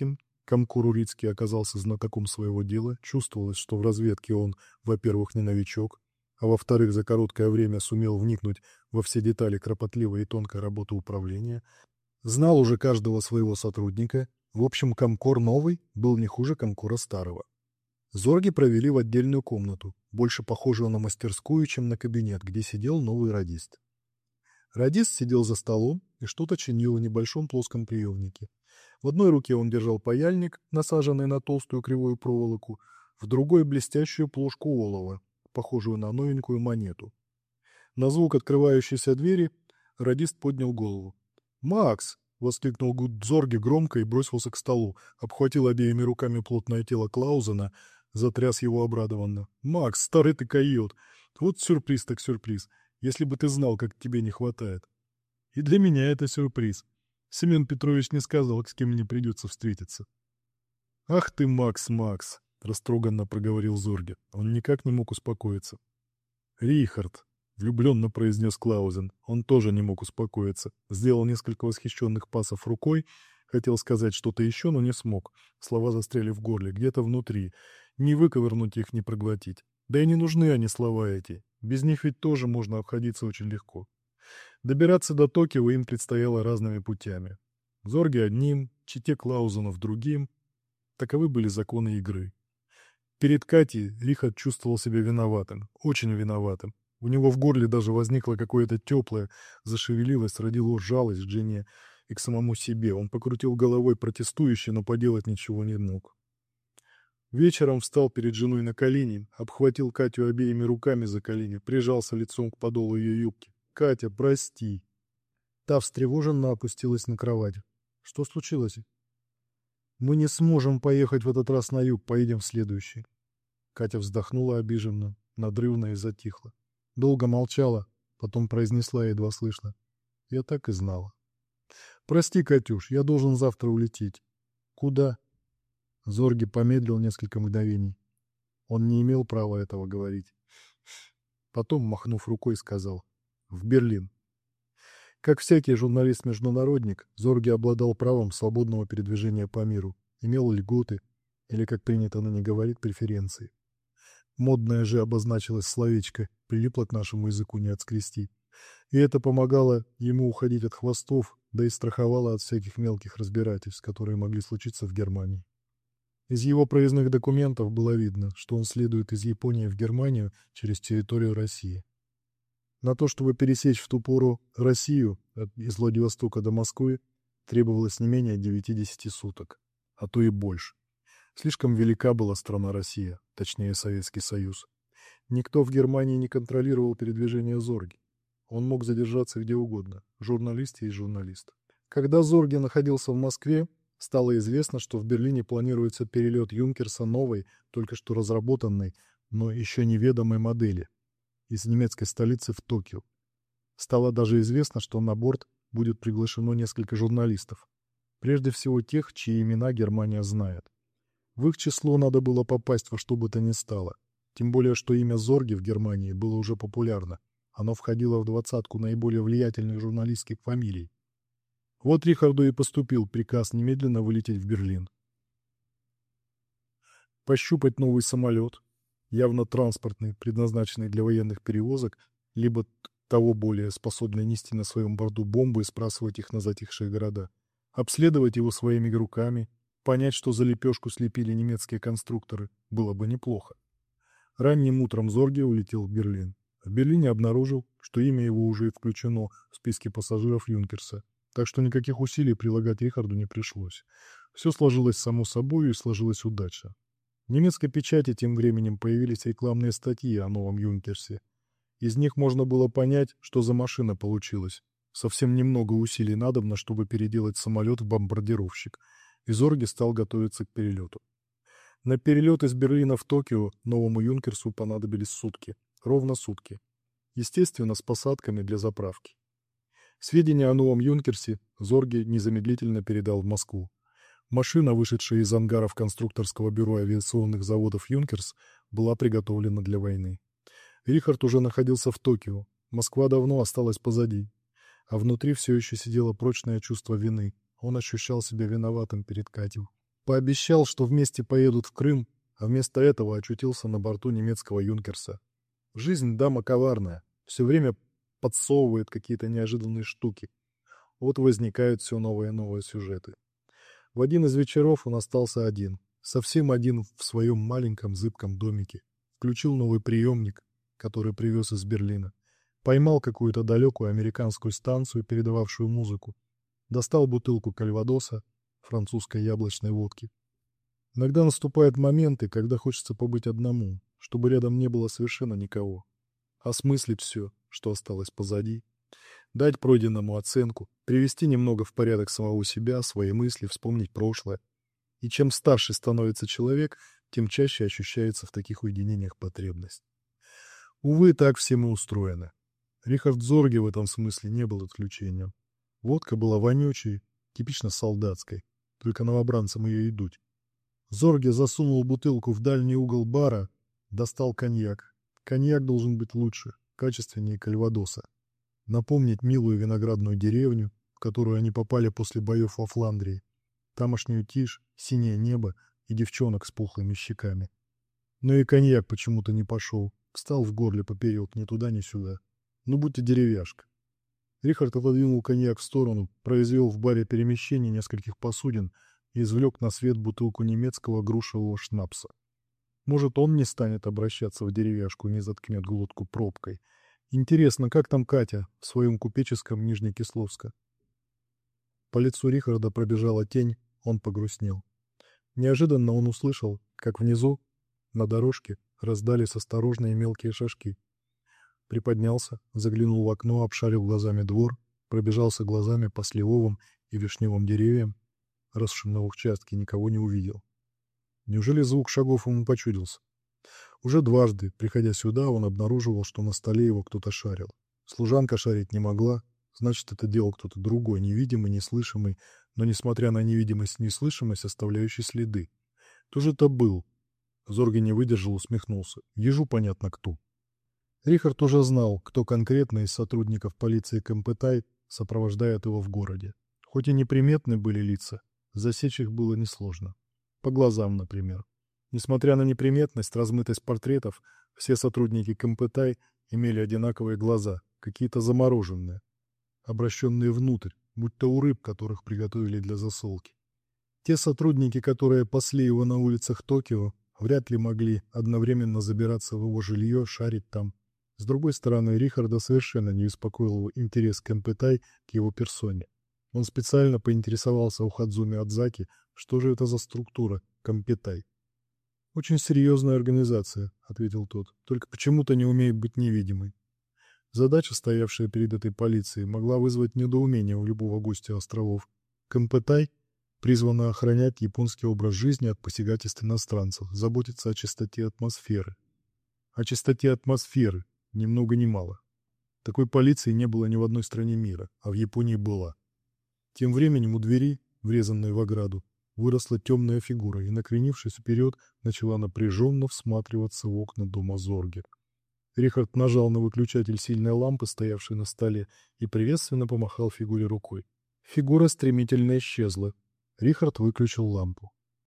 Комкор Урицкий оказался знатоком своего дела, чувствовалось, что в разведке он, во-первых, не новичок, а во-вторых, за короткое время сумел вникнуть во все детали кропотливой и тонкой работы управления, знал уже каждого своего сотрудника. В общем, Комкор новый был не хуже Комкора старого. Зорги провели в отдельную комнату, больше похожую на мастерскую, чем на кабинет, где сидел новый радист. Радист сидел за столом и что-то чинил в небольшом плоском приемнике. В одной руке он держал паяльник, насаженный на толстую кривую проволоку, в другой — блестящую плошку олова, похожую на новенькую монету. На звук открывающейся двери радист поднял голову. «Макс!» — воскликнул Зорги громко и бросился к столу, обхватил обеими руками плотное тело Клаузена, затряс его обрадованно. «Макс, старый ты койот! Вот сюрприз так сюрприз! Если бы ты знал, как тебе не хватает!» «И для меня это сюрприз. Семен Петрович не сказал, с кем мне придется встретиться». «Ах ты, Макс, Макс!» — растроганно проговорил Зорге. Он никак не мог успокоиться. «Рихард!» — влюбленно произнес Клаузен. Он тоже не мог успокоиться. Сделал несколько восхищенных пасов рукой, хотел сказать что-то еще, но не смог. Слова застряли в горле, где-то внутри. Не выковырнуть их, не проглотить. Да и не нужны они, слова эти. Без них ведь тоже можно обходиться очень легко. Добираться до Токио им предстояло разными путями. Зорге одним, чете Клаузенов другим. Таковы были законы игры. Перед Катей Рихард чувствовал себя виноватым, очень виноватым. У него в горле даже возникло какое-то теплое, зашевелилось, родило жалость к жене и к самому себе. Он покрутил головой протестующе, но поделать ничего не мог. Вечером встал перед женой на колени, обхватил Катю обеими руками за колени, прижался лицом к подолу ее юбки. «Катя, прости!» Та встревоженно опустилась на кровать. «Что случилось?» «Мы не сможем поехать в этот раз на юг, поедем в следующий». Катя вздохнула обиженно, надрывно и затихла. Долго молчала, потом произнесла едва слышно. «Я так и знала». «Прости, Катюш, я должен завтра улететь». «Куда?» Зорги помедлил несколько мгновений. Он не имел права этого говорить. Потом, махнув рукой, сказал: «В Берлин». Как всякий журналист-международник, Зорги обладал правом свободного передвижения по миру, имел льготы, или, как принято ныне говорить, преференции. Модное же обозначилось словечко, прилипло к нашему языку не отскрести. И это помогало ему уходить от хвостов, да и страховало от всяких мелких разбирательств, которые могли случиться в Германии. Из его проездных документов было видно, что он следует из Японии в Германию через территорию России. На то, чтобы пересечь в ту пору Россию из Владивостока до Москвы, требовалось не менее девяти-десяти суток, а то и больше. Слишком велика была страна Россия, точнее Советский Союз. Никто в Германии не контролировал передвижение Зорги. Он мог задержаться где угодно. Журналист есть журналист. Когда Зорги находился в Москве, стало известно, что в Берлине планируется перелет Юнкерса новой, только что разработанной, но еще неведомой модели из немецкой столицы в Токио. Стало даже известно, что на борт будет приглашено несколько журналистов. Прежде всего тех, чьи имена Германия знает. В их число надо было попасть во что бы то ни стало. Тем более, что имя Зорги в Германии было уже популярно. Оно входило в двадцатку наиболее влиятельных журналистских фамилий. Вот Рихарду и поступил приказ немедленно вылететь в Берлин. Пощупать новый самолет, явно транспортный, предназначенный для военных перевозок, либо того более способный нести на своем борту бомбы и сбрасывать их на затихшие города. Обследовать его своими руками, понять, что за лепешку слепили немецкие конструкторы, было бы неплохо. Ранним утром Зорги улетел в Берлин. В Берлине обнаружил, что имя его уже включено в списки пассажиров Юнкерса. Так что никаких усилий прилагать Рихарду не пришлось. Все сложилось само собой и сложилось удачно. В немецкой печати тем временем появились рекламные статьи о новом Юнкерсе. Из них можно было понять, что за машина получилась. Совсем немного усилий надобно, чтобы переделать самолет в бомбардировщик. И Зорги стал готовиться к перелету. На перелет из Берлина в Токио новому Юнкерсу понадобились сутки. Ровно сутки. Естественно, с посадками для заправки. Сведения о новом Юнкерсе Зорги незамедлительно передал в Москву. Машина, вышедшая из ангаров конструкторского бюро авиационных заводов «Юнкерс», была приготовлена для войны. Рихард уже находился в Токио. Москва давно осталась позади. А внутри все еще сидело прочное чувство вины. Он ощущал себя виноватым перед Катей. Пообещал, что вместе поедут в Крым, а вместо этого очутился на борту немецкого «Юнкерса». Жизнь дама коварная, все время подсовывает какие-то неожиданные штуки. Вот возникают все новые и новые сюжеты. В один из вечеров он остался один, совсем один в своем маленьком зыбком домике. Включил новый приемник, который привез из Берлина. Поймал какую-то далекую американскую станцию, передававшую музыку. Достал бутылку кальвадоса, французской яблочной водки. Иногда наступают моменты, когда хочется побыть одному, чтобы рядом не было совершенно никого. Осмыслить все, что осталось позади. Дать пройденному оценку, привести немного в порядок самого себя, свои мысли, вспомнить прошлое. И чем старше становится человек, тем чаще ощущается в таких уединениях потребность. Увы, так все мы устроены. Рихард Зорге в этом смысле не был исключением. Водка была вонючей, типично солдатской, только новобранцам ее и дуть. Зорге засунул бутылку в дальний угол бара, достал коньяк. Коньяк должен быть лучше, качественнее кальвадоса. Напомнить милую виноградную деревню, в которую они попали после боев во Фландрии. Тамошнюю тишь, синее небо и девчонок с пухлыми щеками. Но и коньяк почему-то не пошел. Встал в горле поперек, ни туда, ни сюда. Ну, будьте деревяшка. Рихард отодвинул коньяк в сторону, произвел в баре перемещение нескольких посудин и извлек на свет бутылку немецкого грушевого шнапса. Может, он не станет обращаться в деревяшку и не заткнет глотку пробкой. Интересно, как там Катя в своем купеческом Нижнекисловска? По лицу Рихарда пробежала тень, он погрустнел. Неожиданно он услышал, как внизу, на дорожке, раздались осторожные мелкие шажки. Приподнялся, заглянул в окно, обшарил глазами двор, пробежался глазами по сливовым и вишневым деревьям, росшим на участке, никого не увидел. Неужели звук шагов ему почудился? Уже дважды, приходя сюда, он обнаруживал, что на столе его кто-то шарил. Служанка шарить не могла, значит, это делал кто-то другой, невидимый, неслышимый, но, несмотря на невидимость и неслышимость, оставляющий следы. Кто же это был? Зорге не выдержал, усмехнулся. Ежу понятно кто. Рихард уже знал, кто конкретно из сотрудников полиции Кампетай сопровождает его в городе. Хоть и неприметны были лица, засечь их было несложно. По глазам, например. Несмотря на неприметность, размытость портретов, все сотрудники Кампетай имели одинаковые глаза, какие-то замороженные, обращенные внутрь, будто у рыб, которых приготовили для засолки. Те сотрудники, которые пасли его на улицах Токио, вряд ли могли одновременно забираться в его жилье, шарить там. С другой стороны, Рихарда совершенно не беспокоил его интерес Кампетай к его персоне. Он специально поинтересовался у Хадзуми Адзаки, что же это за структура Кампетай. «Очень серьезная организация», — ответил тот, — «только почему-то не умеет быть невидимой». Задача, стоявшая перед этой полицией, могла вызвать недоумение у любого гостя островов. Кампетай призвана охранять японский образ жизни от посягательств иностранцев, заботиться о чистоте атмосферы. О чистоте атмосферы, ни много ни мало. Такой полиции не было ни в одной стране мира, а в Японии была. Тем временем у двери, врезанной в ограду, выросла темная фигура и, накренившись вперед, начала напряженно всматриваться в окна дома Зорге. Рихард нажал на выключатель сильной лампы, стоявшей на столе, и приветственно помахал фигуре рукой. Фигура стремительно исчезла. Рихард выключил лампу.